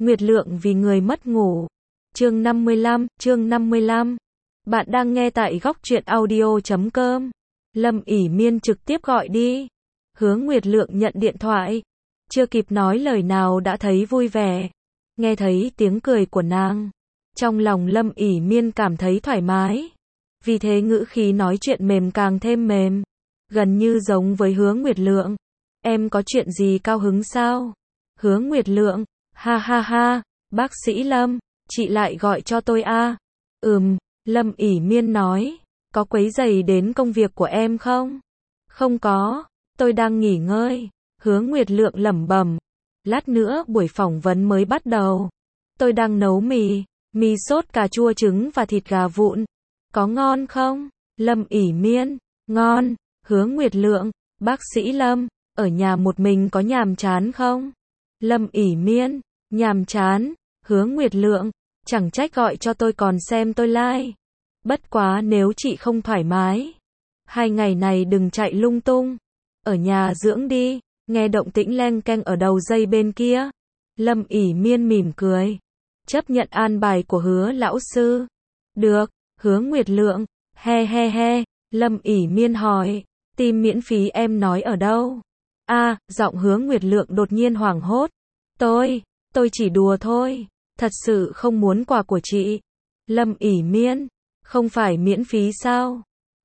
Nguyệt Lượng vì người mất ngủ. Chương 55. Bạn đang nghe tại góc truyện audio.com. Lâm ỉ miên trực tiếp gọi đi. Hứa Nguyệt Lượng nhận điện thoại. Chưa kịp nói lời nào đã thấy vui vẻ. Nghe thấy tiếng cười của nàng. Trong lòng Lâm ỉ miên cảm thấy thoải mái. Vì thế ngữ khí nói chuyện mềm càng thêm mềm. Gần như giống với Hứa Nguyệt Lượng. Em có chuyện gì cao hứng sao? Hứa Nguyệt Lượng. Ha ha ha, bác sĩ Lâm, chị lại gọi cho tôi à? Lâm ỉ miên nói, có quấy rầy đến công việc của em không? Không có, tôi đang nghỉ ngơi. Hứa Nguyệt Lượng lẩm bẩm, lát nữa buổi phỏng vấn mới bắt đầu. Tôi đang nấu mì sốt cà chua trứng và thịt gà vụn. Có ngon không? Lâm ỉ miên, ngon. Hứa Nguyệt Lượng, bác sĩ Lâm, ở nhà một mình có nhàm chán không? Lâm ỉ miên, nhàm chán. Hứa Nguyệt Lượng, chẳng trách gọi cho tôi còn xem tôi like. Bất quá nếu chị không thoải mái, 2 ngày này đừng chạy lung tung. Ở nhà dưỡng đi. Nghe động tĩnh leng keng ở đầu dây bên kia. Lâm ỉ miên mỉm cười. Chấp nhận an bài của Hứa lão sư. Được. Hứa Nguyệt Lượng, he. Lâm ỉ miên hỏi, tim miễn phí em nói ở đâu? Giọng Hứa Nguyệt Lượng đột nhiên hoảng hốt. Tôi chỉ đùa thôi. Thật sự không muốn quà của chị. Lâm ỉ miên, không phải miễn phí sao?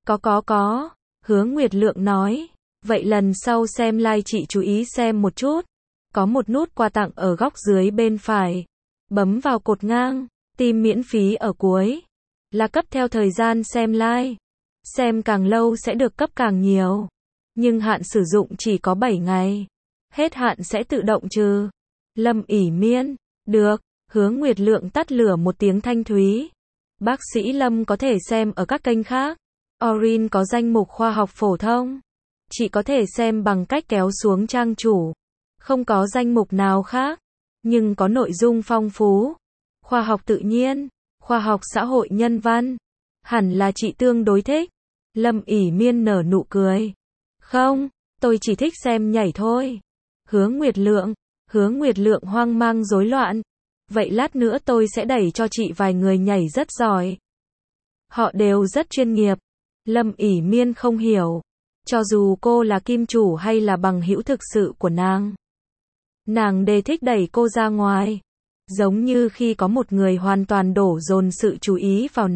Có. Hứa Nguyệt Lượng nói. Vậy lần sau xem like chị chú ý xem một chút. Có một nút quà tặng ở góc dưới bên phải. Bấm vào cột ngang, tim miễn phí ở cuối. Là cấp theo thời gian xem like. Xem càng lâu sẽ được cấp càng nhiều. Nhưng hạn sử dụng chỉ có 7 ngày. Hết hạn sẽ tự động trừ. Lâm ỉ miên, được. Hứa Nguyệt Lượng tắt lửa một tiếng thanh thúy. Bác sĩ Lâm có thể xem ở các kênh khác. Orin có danh mục khoa học phổ thông. Chị có thể xem bằng cách kéo xuống trang chủ. Không có danh mục nào khác. Nhưng có nội dung phong phú. Khoa học tự nhiên, khoa học xã hội nhân văn. Hẳn là chị tương đối thích. Lâm ỉ miên nở nụ cười. Không, tôi chỉ thích xem nhảy thôi. Hứa Nguyệt Lượng hoang mang rối loạn. Vậy lát nữa tôi sẽ đẩy cho chị vài người nhảy rất giỏi. Họ đều rất chuyên nghiệp. Lâm ỉ miên không hiểu. Cho dù cô là kim chủ hay là bằng hữu thực sự của nàng đều thích đẩy cô ra ngoài. Giống như khi có một người hoàn toàn đổ dồn sự chú ý vào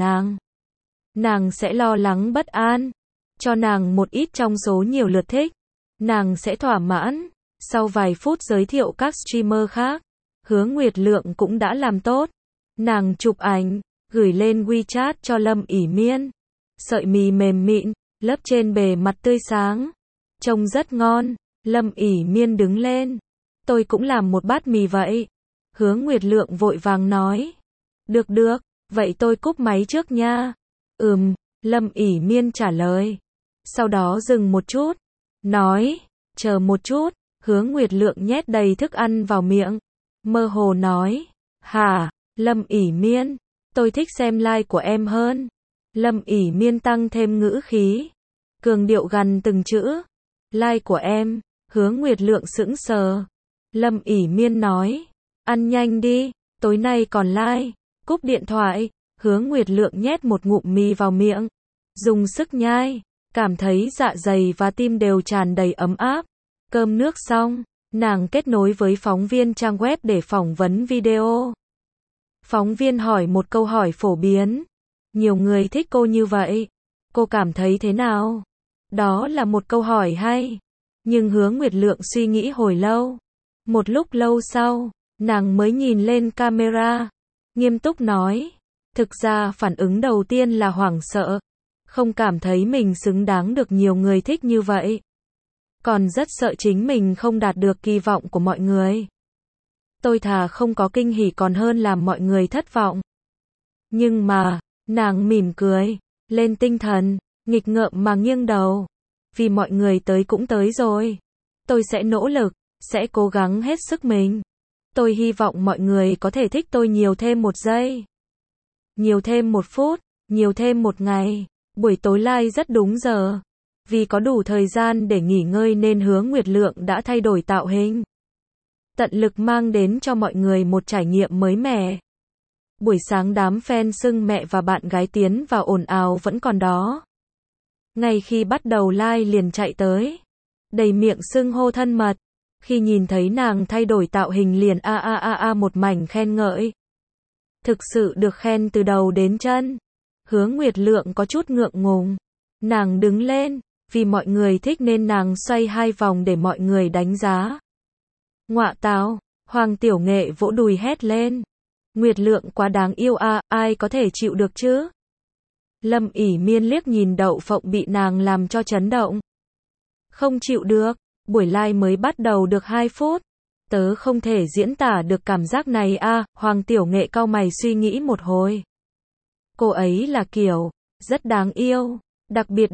nàng sẽ lo lắng bất an. Cho nàng một ít trong số nhiều lượt thích. Nàng sẽ thỏa mãn. Sau vài phút giới thiệu các streamer khác, Hứa Nguyệt Lượng cũng đã làm tốt. Nàng chụp ảnh, gửi lên WeChat cho Lâm ỉ miên. Sợi mì mềm mịn, lớp trên bề mặt tươi sáng. Trông rất ngon. Lâm ỉ miên đứng lên. Tôi cũng làm một bát mì vậy. Hứa Nguyệt Lượng vội vàng nói. Được, vậy tôi cúp máy trước nha. Lâm ỉ miên trả lời. Sau đó dừng một chút. Nói, chờ một chút. Hứa Nguyệt Lượng nhét đầy thức ăn vào miệng. Mơ hồ nói. Hả, Lâm ỉ miên, tôi thích xem like của em hơn. Lâm ỉ miên tăng thêm ngữ khí. Cường điệu gằn từng chữ. Like của em. Hứa Nguyệt Lượng sững sờ. Lâm ỉ miên nói. Ăn nhanh đi, tối nay còn like. Cúp điện thoại. Hứa Nguyệt Lượng nhét một ngụm mì vào miệng. Dùng sức nhai. Cảm thấy dạ dày và tim đều tràn đầy ấm áp. Cơm nước xong, nàng kết nối với phóng viên trang web để phỏng vấn video. Phóng viên hỏi một câu hỏi phổ biến. Nhiều người thích cô như vậy. Cô cảm thấy thế nào? Đó là một câu hỏi hay. Nhưng Hứa Nguyệt Lượng suy nghĩ hồi lâu. Một lúc lâu sau, nàng mới nhìn lên camera. Nghiêm túc nói. Thực ra phản ứng đầu tiên là hoảng sợ. Không cảm thấy mình xứng đáng được nhiều người thích như vậy. Còn rất sợ chính mình không đạt được kỳ vọng của mọi người. Tôi thà không có kinh hỉ còn hơn làm mọi người thất vọng. Nhưng mà, nàng mỉm cười, lên tinh thần, nghịch ngợm mà nghiêng đầu. Vì mọi người tới cũng tới rồi. Tôi sẽ nỗ lực, sẽ cố gắng hết sức mình. Tôi hy vọng mọi người có thể thích tôi nhiều thêm 1 giây. Nhiều thêm 1 phút, nhiều thêm 1 ngày. Buổi tối like rất đúng giờ. Vì có đủ thời gian để nghỉ ngơi nên Hứa Nguyệt Lượng đã thay đổi tạo hình. tận lực mang đến cho mọi người một trải nghiệm mới mẻ. Buổi sáng đám fan xưng mẹ và bạn gái tiến vào ồn ào vẫn còn đó. Ngay khi bắt đầu live liền chạy tới, đầy miệng xưng hô thân mật. Khi nhìn thấy nàng thay đổi tạo hình liền một mảnh khen ngợi. Thực sự được khen từ đầu đến chân. Hứa Nguyệt Lượng có chút ngượng ngùng. Nàng đứng lên, vì mọi người thích nên nàng xoay 2 vòng để mọi người đánh giá. Ngọa tào, Hoàng Tiểu Nghệ vỗ đùi hét lên. Nguyệt Lượng quá đáng yêu ai có thể chịu được chứ? Lâm ỉ miên liếc nhìn Đậu Phộng bị nàng làm cho chấn động. Không chịu được, buổi live mới bắt đầu được 2 phút. Tớ không thể diễn tả được cảm giác này Hoàng Tiểu Nghệ cau mày suy nghĩ một hồi. Cô ấy là kiểu, rất đáng yêu, đặc biệt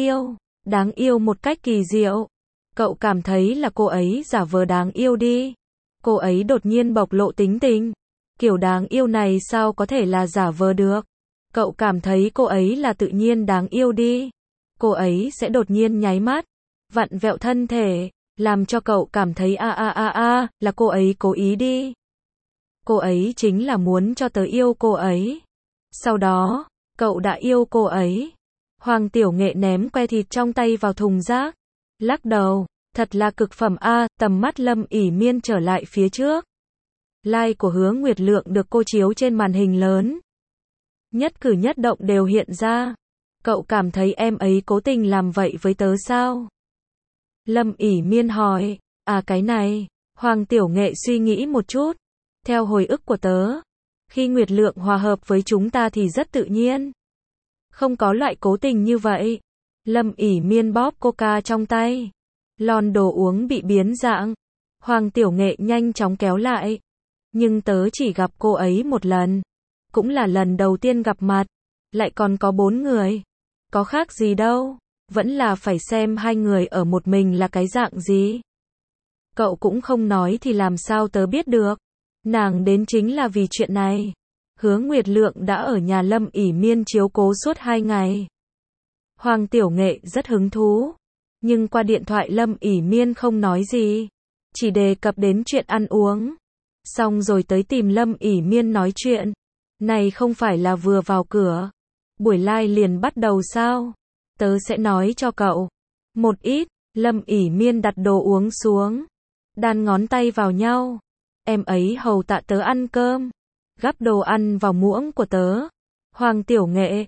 đáng yêu một cách kỳ diệu. Cậu cảm thấy là cô ấy giả vờ đáng yêu đi. Cô ấy đột nhiên bộc lộ tính tình. Kiểu đáng yêu này sao có thể là giả vờ được. Cậu cảm thấy cô ấy là tự nhiên đáng yêu đi. Cô ấy sẽ đột nhiên nháy mắt, vặn vẹo thân thể, làm cho cậu cảm thấy là cô ấy cố ý đi. Cô ấy chính là muốn cho tớ yêu cô ấy. Sau đó, cậu đã yêu cô ấy. Hoàng Tiểu Nghệ ném que thịt trong tay vào thùng rác. Lắc đầu, thật là cực phẩm tầm mắt Lâm ỉ miên trở lại phía trước. Live của Hứa Nguyệt Lượng được cô chiếu trên màn hình lớn. Nhất cử nhất động đều hiện ra. Cậu cảm thấy em ấy cố tình làm vậy với tớ sao? Lâm ỉ miên hỏi. Cái này. Hoàng Tiểu Nghệ suy nghĩ một chút. Theo hồi ức của tớ, khi Nguyệt Lượng hòa hợp với chúng ta thì rất tự nhiên. Không có loại cố tình như vậy. Lâm ỉ miên bóp coca trong tay. Lon đồ uống bị biến dạng. Hoàng Tiểu Nghệ nhanh chóng kéo lại. Nhưng tớ chỉ gặp cô ấy một lần. Cũng là lần đầu tiên gặp mặt. Lại còn có 4 người. Có khác gì đâu. Vẫn là phải xem 2 người ở một mình là cái dạng gì. Cậu cũng không nói thì làm sao tớ biết được. Nàng đến chính là vì chuyện này. Hứa Nguyệt Lượng đã ở nhà Lâm ỉ miên chiếu cố suốt 2 ngày. Hoàng Tiểu Nghệ rất hứng thú. Nhưng qua điện thoại Lâm ỉ miên không nói gì. Chỉ đề cập đến chuyện ăn uống. Xong rồi tới tìm Lâm ỉ miên nói chuyện. Này không phải là vừa vào cửa. Buổi live liền bắt đầu sao? Tớ sẽ nói cho cậu. Một ít, Lâm ỉ miên đặt đồ uống xuống. Đan ngón tay vào nhau. Em ấy hầu tạ tớ ăn cơm. Gắp đồ ăn vào muỗng của tớ. Hoàng Tiểu Nghệ,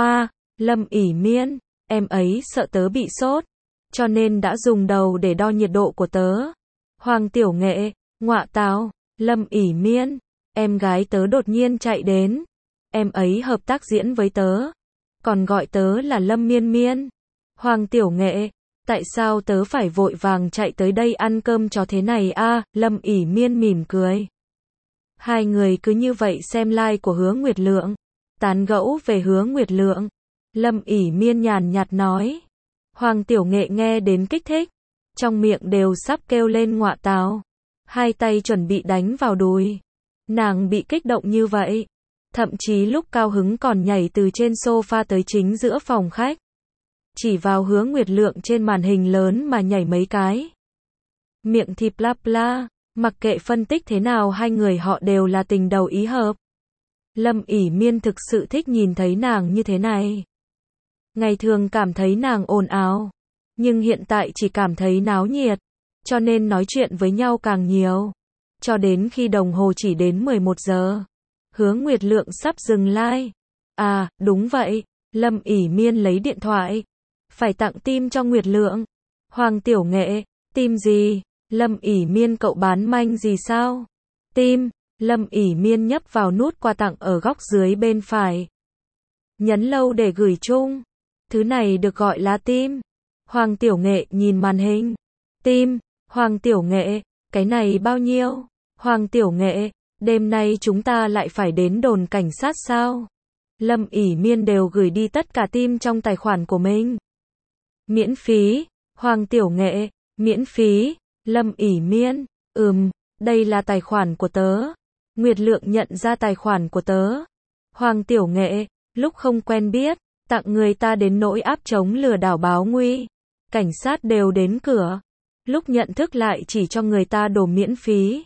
Lâm ỉ miên, em ấy sợ tớ bị sốt. Cho nên đã dùng đầu để đo nhiệt độ của tớ. Hoàng Tiểu Nghệ, ngọa tào, Lâm ỉ miên, em gái tớ đột nhiên chạy đến. Em ấy hợp tác diễn với tớ. Còn gọi tớ là Lâm miên miên. Hoàng Tiểu Nghệ, tại sao tớ phải vội vàng chạy tới đây ăn cơm cho thế này Lâm ỉ miên mỉm cười. 2 người cứ như vậy xem live của Hứa Nguyệt Lượng. Tán gẫu về Hứa Nguyệt Lượng. Lâm ỉ miên nhàn nhạt nói. Hoàng Tiểu Nghệ nghe đến kích thích. Trong miệng đều sắp kêu lên ngọa tào. 2 tay chuẩn bị đánh vào đùi. Nàng bị kích động như vậy. Thậm chí lúc cao hứng còn nhảy từ trên sofa tới chính giữa phòng khách. Chỉ vào Hứa Nguyệt Lượng trên màn hình lớn mà nhảy mấy cái. Miệng thì bla bla. Mặc kệ phân tích thế nào 2 người họ đều là tình đầu ý hợp. Lâm ỉ miên thực sự thích nhìn thấy nàng như thế này. Ngày thường cảm thấy nàng ồn ào. Nhưng hiện tại chỉ cảm thấy náo nhiệt. Cho nên nói chuyện với nhau càng nhiều. Cho đến khi đồng hồ chỉ đến 11 giờ. Hứa Nguyệt Lượng sắp dừng live. Đúng vậy. Lâm ỉ miên lấy điện thoại. Phải tặng tim cho Nguyệt Lượng. Hoàng Tiểu Nghệ, tim gì? Lâm ỉ miên cậu bán manh gì sao? Tim. Lâm ỉ miên nhấp vào nút quà tặng ở góc dưới bên phải. Nhấn lâu để gửi chung. Thứ này được gọi là tim. Hoàng Tiểu Nghệ nhìn màn hình. Tim. Hoàng Tiểu Nghệ, cái này bao nhiêu? Hoàng Tiểu Nghệ, đêm nay chúng ta lại phải đến đồn cảnh sát sao? Lâm ỉ miên đều gửi đi tất cả tim trong tài khoản của mình. Miễn phí. Hoàng Tiểu Nghệ, miễn phí. Lâm ỉ miên, đây là tài khoản của tớ. Nguyệt Lượng nhận ra tài khoản của tớ. Hoàng Tiểu Nghệ, lúc không quen biết, tặng người ta đến nỗi áp chống lừa đảo báo nguy. Cảnh sát đều đến cửa. Lúc nhận thức lại chỉ cho người ta đồ miễn phí.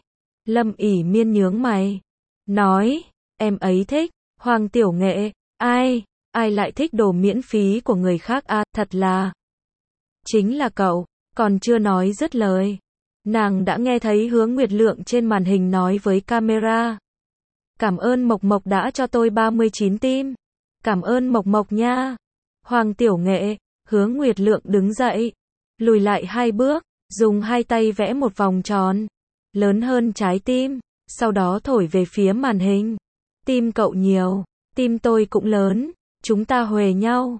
Lâm ỉ miên nhướng mày. Nói, em ấy thích. Hoàng Tiểu Nghệ, ai lại thích đồ miễn phí của người khác à, thật là. Chính là cậu, còn chưa nói dứt lời. Nàng đã nghe thấy Hứa Nguyệt Lượng trên màn hình nói với camera. Cảm ơn Mộc Mộc đã cho tôi 39 tim. Cảm ơn Mộc Mộc nha. Hoàng Tiểu Nghệ, Hứa Nguyệt Lượng đứng dậy, lùi lại 2 bước, dùng 2 tay vẽ một vòng tròn, lớn hơn trái tim, sau đó thổi về phía màn hình. Tim cậu nhiều, tim tôi cũng lớn, chúng ta huề nhau.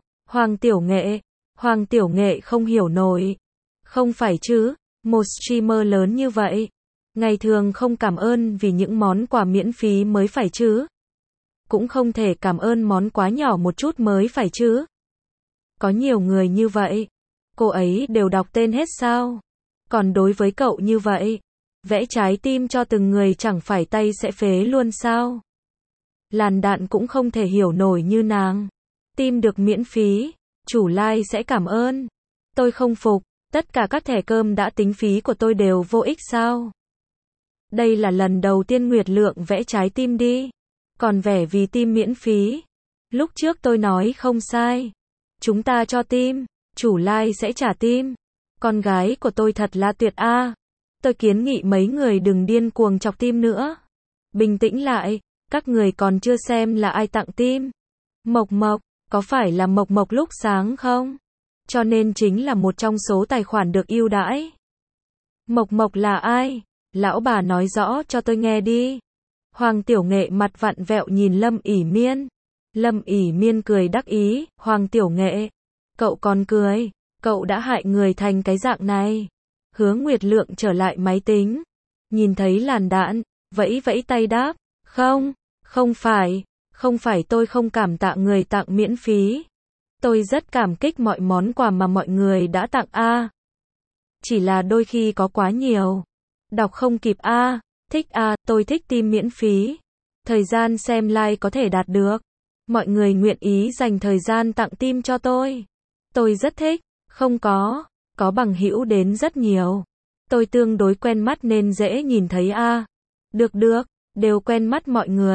Hoàng Tiểu Nghệ không hiểu nổi. Không phải chứ, một streamer lớn như vậy, ngày thường không cảm ơn vì những món quà miễn phí mới phải chứ. Cũng không thể cảm ơn món quá nhỏ một chút mới phải chứ. Có nhiều người như vậy, cô ấy đều đọc tên hết sao? Còn đối với cậu như vậy, vẽ trái tim cho từng người chẳng phải tay sẽ phế luôn sao? Làn Đạn cũng không thể hiểu nổi như nàng. Tim được miễn phí, chủ live sẽ cảm ơn. Tôi không phục, tất cả các thẻ cơm đã tính phí của tôi đều vô ích sao? Đây là lần đầu tiên Nguyệt Lượng vẽ trái tim đi. Còn vẽ vì tim miễn phí. Lúc trước tôi nói không sai. Chúng ta cho tim, chủ live sẽ trả tim. Con gái của tôi thật là tuyệt a. Tôi kiến nghị mấy người đừng điên cuồng chọc tim nữa. Bình tĩnh lại, các người còn chưa xem là ai tặng tim. Mộc Mộc, có phải là Mộc Mộc lúc sáng không? Cho nên chính là một trong số tài khoản được ưu đãi. Mộc Mộc là ai? Lão bà nói rõ cho tôi nghe đi. Hoàng Tiểu Nghệ mặt vặn vẹo nhìn Lâm ỉ miên. Lâm ỉ miên cười đắc ý. Hoàng Tiểu Nghệ, cậu còn cười, cậu đã hại người thành cái dạng này. Hứa Nguyệt Lượng trở lại máy tính, nhìn thấy Làn Đạn, vẫy vẫy tay đáp. Không phải tôi không cảm tạ người tặng miễn phí. Tôi rất cảm kích mọi món quà mà mọi người đã tặng a. Chỉ là đôi khi có quá nhiều. Đọc không kịp a. Thích a, tôi thích tim miễn phí. Thời gian xem live có thể đạt được. Mọi người nguyện ý dành thời gian tặng tim cho tôi. Tôi rất thích. Không có bằng hữu đến rất nhiều. Tôi tương đối quen mắt nên dễ nhìn thấy a. Được, đều quen mắt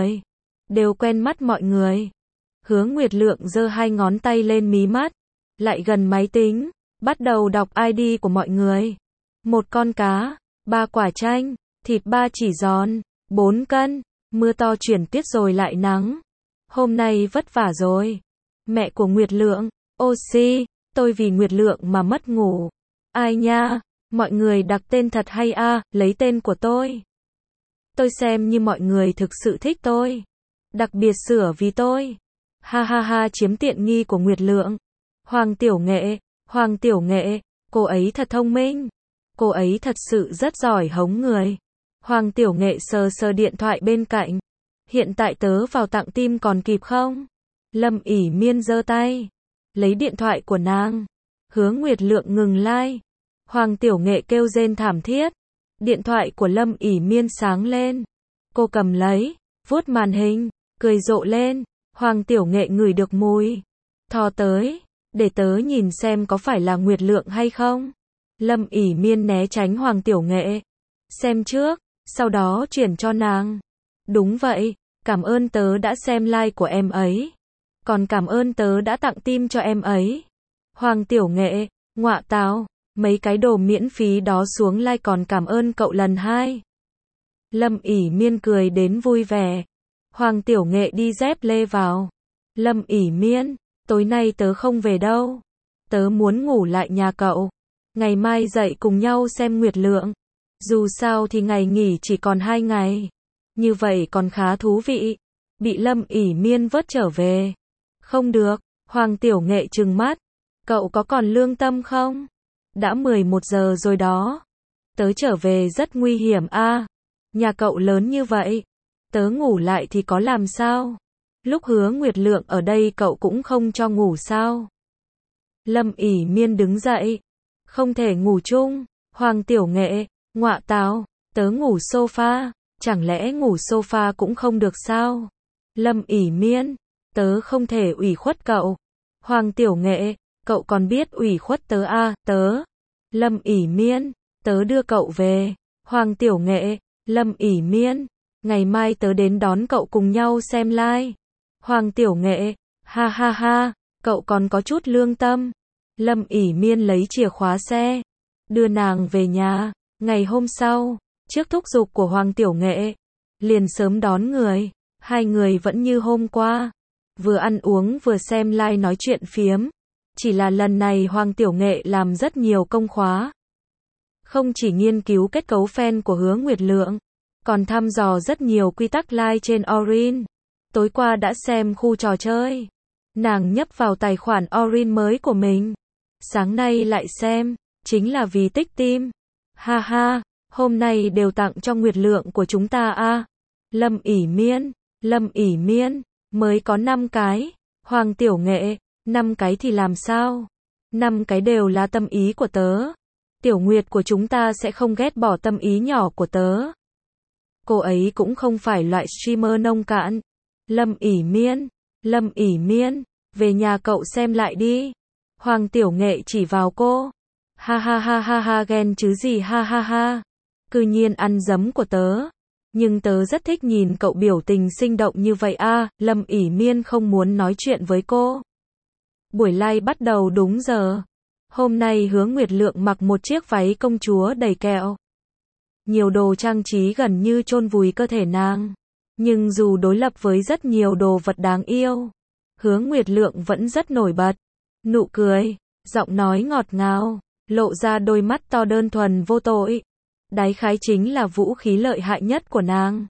mọi người. Hứa Nguyệt Lượng giơ 2 ngón tay lên mí mắt, lại gần máy tính, bắt đầu đọc ID của mọi người. 1 con cá, 3 quả chanh, thịt 3 chỉ giòn, 4 cân, mưa to chuyển tuyết rồi lại nắng. Hôm nay vất vả rồi. Mẹ của Nguyệt Lượng, oxy, tôi vì Nguyệt Lượng mà mất ngủ. Ai nha, mọi người đặt tên thật hay a, lấy tên của tôi. Tôi xem như mọi người thực sự thích tôi. Đặc biệt sửa vì tôi. Ha ha ha, chiếm tiện nghi của Nguyệt Lượng. Hoàng Tiểu Nghệ, cô ấy thật thông minh. Cô ấy thật sự rất giỏi hống người. Hoàng Tiểu Nghệ sờ điện thoại bên cạnh. Hiện tại tớ vào tặng tim còn kịp không? Lâm ỉ miên giơ tay, lấy điện thoại của nàng. Hứa Nguyệt Lượng ngừng like. Hoàng Tiểu Nghệ kêu rên thảm thiết. Điện thoại của Lâm ỉ miên sáng lên. Cô cầm lấy, vuốt màn hình, cười rộ lên. Hoàng Tiểu Nghệ ngửi được mùi. Thò tới, để tớ nhìn xem có phải là Nguyệt Lượng hay không. Lâm ỉ miên né tránh Hoàng Tiểu Nghệ. Xem trước, sau đó chuyển cho nàng. Đúng vậy, cảm ơn tớ đã xem like của em ấy. Còn cảm ơn tớ đã tặng tim cho em ấy. Hoàng Tiểu Nghệ, ngọa tào, mấy cái đồ miễn phí đó xuống like còn cảm ơn cậu lần 2. Lâm ỉ miên cười đến vui vẻ. Hoàng Tiểu Nghệ đi dép lê vào. Lâm ỉ miên, tối nay tớ không về đâu. Tớ muốn ngủ lại nhà cậu. Ngày mai dậy cùng nhau xem Nguyệt Lượng. Dù sao thì ngày nghỉ chỉ còn 2 ngày. Như vậy còn khá thú vị. Bị Lâm ỉ miên vớt trở về. Không được, Hoàng Tiểu Nghệ trừng mắt. Cậu có còn lương tâm không? Đã 11 giờ rồi đó. Tớ trở về rất nguy hiểm a. Nhà cậu lớn như vậy. Tớ ngủ lại thì có làm sao? Lúc Hứa Nguyệt Lượng ở đây cậu cũng không cho ngủ sao? Lâm ỉ miên đứng dậy. Không thể ngủ chung. Hoàng Tiểu Nghệ, ngọa tào, tớ ngủ sofa. Chẳng lẽ ngủ sofa cũng không được sao? Lâm ỉ miên, tớ không thể ủy khuất cậu. Hoàng Tiểu Nghệ, cậu còn biết ủy khuất tớ à, tớ. Lâm ỉ miên, tớ đưa cậu về. Hoàng Tiểu Nghệ, Lâm ỉ miên, ngày mai tớ đến đón cậu cùng nhau xem live. Hoàng Tiểu Nghệ, ha ha ha, cậu còn có chút lương tâm. Lâm ỉ miên lấy chìa khóa xe, đưa nàng về nhà. Ngày hôm sau, trước thúc giục của Hoàng Tiểu Nghệ, liền sớm đón người. Hai người vẫn như hôm qua, vừa ăn uống vừa xem live nói chuyện phiếm. Chỉ là lần này Hoàng Tiểu Nghệ làm rất nhiều công khóa. Không chỉ nghiên cứu kết cấu fan của Hứa Nguyệt Lượng, còn thăm dò rất nhiều quy tắc live trên Orin. Tối qua đã xem khu trò chơi. Nàng nhấp vào tài khoản Orin mới của mình. Sáng nay lại xem, chính là vì tích tim. Ha ha, hôm nay đều tặng cho Nguyệt Lượng của chúng ta a. Lâm ỉ miên, mới có 5 cái. Hoàng Tiểu Nghệ, 5 cái thì làm sao? 5 cái đều là tâm ý của tớ. Tiểu Nguyệt của chúng ta sẽ không ghét bỏ tâm ý nhỏ của tớ. Cô ấy cũng không phải loại streamer nông cạn. Lâm ỉ miên, về nhà cậu xem lại đi. Hoàng Tiểu Nghệ chỉ vào cô. Ha ha ha ha ha, ghen chứ gì, ha ha ha. Cư nhiên ăn giấm của tớ. Nhưng tớ rất thích nhìn cậu biểu tình sinh động như vậy a. Lâm ỉ miên không muốn nói chuyện với cô. Buổi live bắt đầu đúng giờ. Hôm nay Hứa Nguyệt Lượng mặc một chiếc váy công chúa đầy kẹo. Nhiều đồ trang trí gần như chôn vùi cơ thể nàng. Nhưng dù đối lập với rất nhiều đồ vật đáng yêu, Hứa Nguyệt Lượng vẫn rất nổi bật. Nụ cười, giọng nói ngọt ngào, lộ ra đôi mắt to đơn thuần vô tội. Đáy khái chính là vũ khí lợi hại nhất của nàng.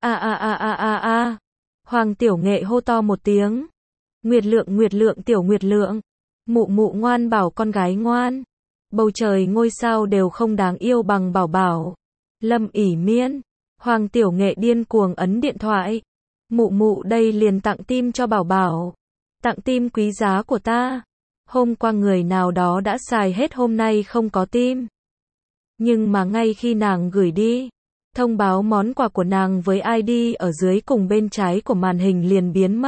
A. Hoàng Tiểu Nghệ hô to một tiếng. Nguyệt Lượng, Tiểu Nguyệt Lượng. Mụ mụ ngoan bảo con gái ngoan. Bầu trời ngôi sao đều không đáng yêu bằng bảo bảo. Lâm ỉ miên. Hoàng Tiểu Nghệ điên cuồng ấn điện thoại. Mụ mụ đây liền tặng tim cho bảo bảo. Tặng tim quý giá của ta. Hôm qua người nào đó đã xài hết, hôm nay không có tim. Nhưng mà ngay khi nàng gửi đi, thông báo món quà của nàng với ID ở dưới cùng bên trái của màn hình liền biến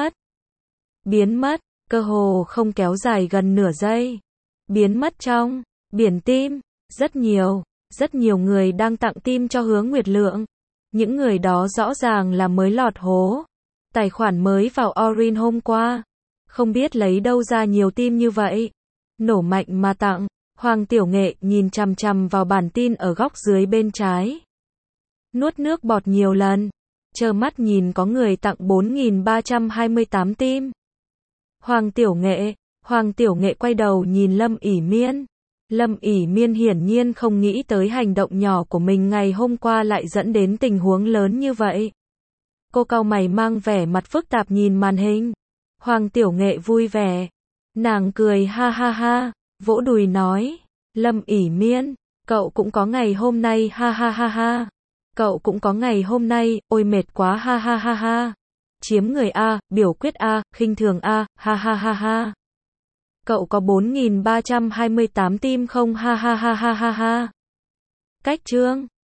mất. Cơ hồ không kéo dài gần nửa giây. Biến mất trong biển tim. Rất nhiều người đang tặng tim cho Hứa Nguyệt Lượng. Những người đó rõ ràng là mới lọt hố. Tài khoản mới vào Orin hôm qua. Không biết lấy đâu ra nhiều tim như vậy. Nổ mạnh mà tặng. Hoàng Tiểu Nghệ nhìn chằm chằm vào bản tin ở góc dưới bên trái. Nuốt nước bọt nhiều lần. Trơ mắt nhìn có người tặng 4.328 tim. Hoàng Tiểu Nghệ quay đầu nhìn Lâm ỉ miên. Lâm ỉ miên hiển nhiên không nghĩ tới hành động nhỏ của mình ngày hôm qua lại dẫn đến tình huống lớn như vậy. Cô cau mày mang vẻ mặt phức tạp nhìn màn hình. Hoàng Tiểu Nghệ vui vẻ. Nàng cười ha ha ha, vỗ đùi nói. Lâm ỉ miên, cậu cũng có ngày hôm nay, ha ha ha ha. Cậu cũng có ngày hôm nay, ôi mệt quá, ha ha ha ha. Chiếm người A, biểu quyết A, khinh thường A, ha ha ha ha. Cậu có 4.328 tim không, ha ha ha ha ha ha. Cách chương